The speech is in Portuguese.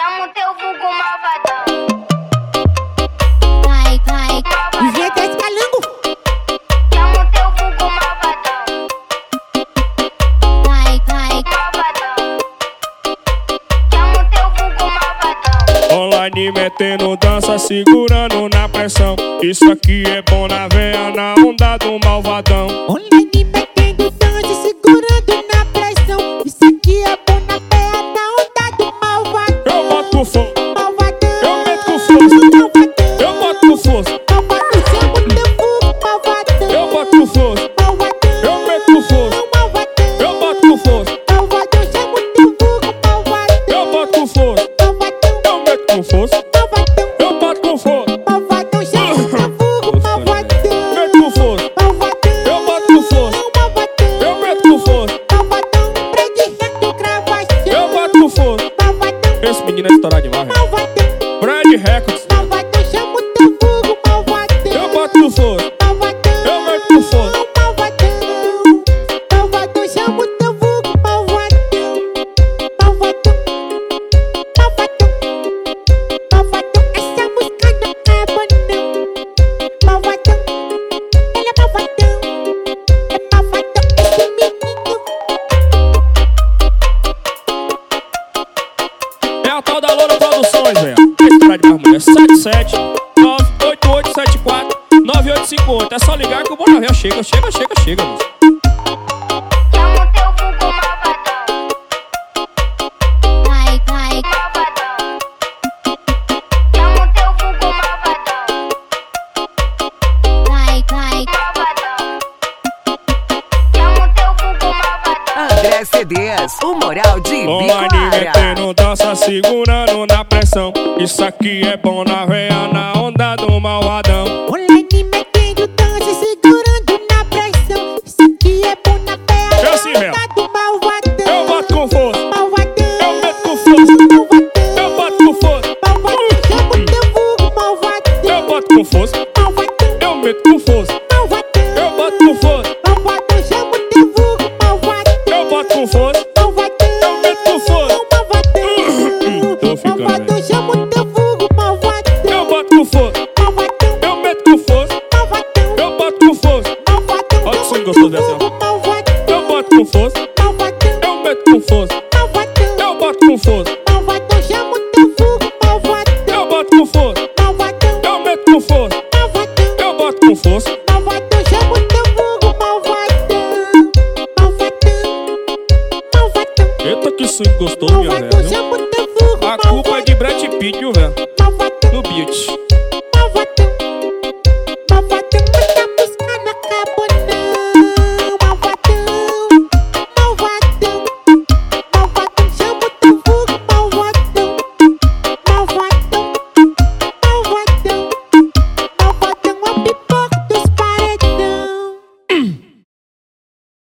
Chama o teu vulgo malvadão. Vai, inventa esse calango. Chama o teu vulgo malvadão. Vai, malvadão. Chama o teu vulgo malvadão. Online metendo dança, segurando na pressão. Isso aqui é bom na veia, na onda do malvadão. online metendo dança, segurando na pressão. Isso aqui é bom na pé, na onda do malvadão. Eu boto fogo, Malvadão, eu meto com força. malvadão, Eu boto com força, malvadão. Chama o teu vulgo malvadão. eu boto com força. Malvadão, Eu meto com força, malvadão, eu boto com força. malvadão. Chama o teu vulgo malvadão. Eu boto com força, Malvadão, eu meto com força. malvadão, Eu boto com força, malvadão. Chama o teu vulgo malvadão. meto com força. Malvadão, Eu boto com força, malvadão, eu meto com força. malvadão. Prende reto, gravação. Eu boto com força. Malvadão, Esse menino é estourado demais, velho. malvadão, Brand Records. malvadão. Chama o teu vulgo malvadão. Eu boto com força, Malvadão, eu meto com força. malvadão, malvadão. Chama o teu vulgo malvadão. Malvadão, malvadão, malvadão. Essa música não acaba não. Malvadão, ele é malvadão. É malvadão esse menino. É a tal da Loura Produções, velho. É estourado demais, mulher. 77 98874 9858. É só ligar que o Bonavéia chega, moço. Chama o teu vulgo malvadão. Vai, Malvadão. Chama o teu vulgo malvadão. Malvadão. Chama o teu vulgo malvadão. André CDs, o moral de Online Bicoara. metendo dança, segurando na pressão. Isso aqui é bom na veia, na onda do malvadão. online metendo dança, segurando na pressão. Isso aqui é bom na pé, É assim, velho. do malvadão. Eu boto com força, Malvadão, eu meto com força. malvadão, Eu boto com força, malvadão. Chama o teu vulgo malvadão. eu boto com força. Malvadão, Eu meto com força, malvadão, eu boto com força. malvadão. Chama o teu vulgo malvadão. Eu boto com força, Malvadão, eu meto com força. malvadão. Tô ficando, Malvadão, chama o teu vulgo malvadão. Eu boto com força, Malvadão, eu meto com força. malvadão, Eu boto com força, malvadão. Olha que Chama som o gostoso teu dessa, ó. vulgo malvadão. eu boto com força. Malvadão, Eu meto com força, malvadão, eu boto com força. malvadão. Chama o teu vulgo malvadão. Eu boto com força, Malvadão, eu meto com força. malvadão, Eu boto com força. malvadão. Chama o teu vulgo malvadão. Malvadão, malvadão, Eita, que swing gostoso, minha malvadão. velha. Chama o teu vulgo A culpa é de Brad Pitt, viu, velho? malvadão, No beat. malvadão, malvadão.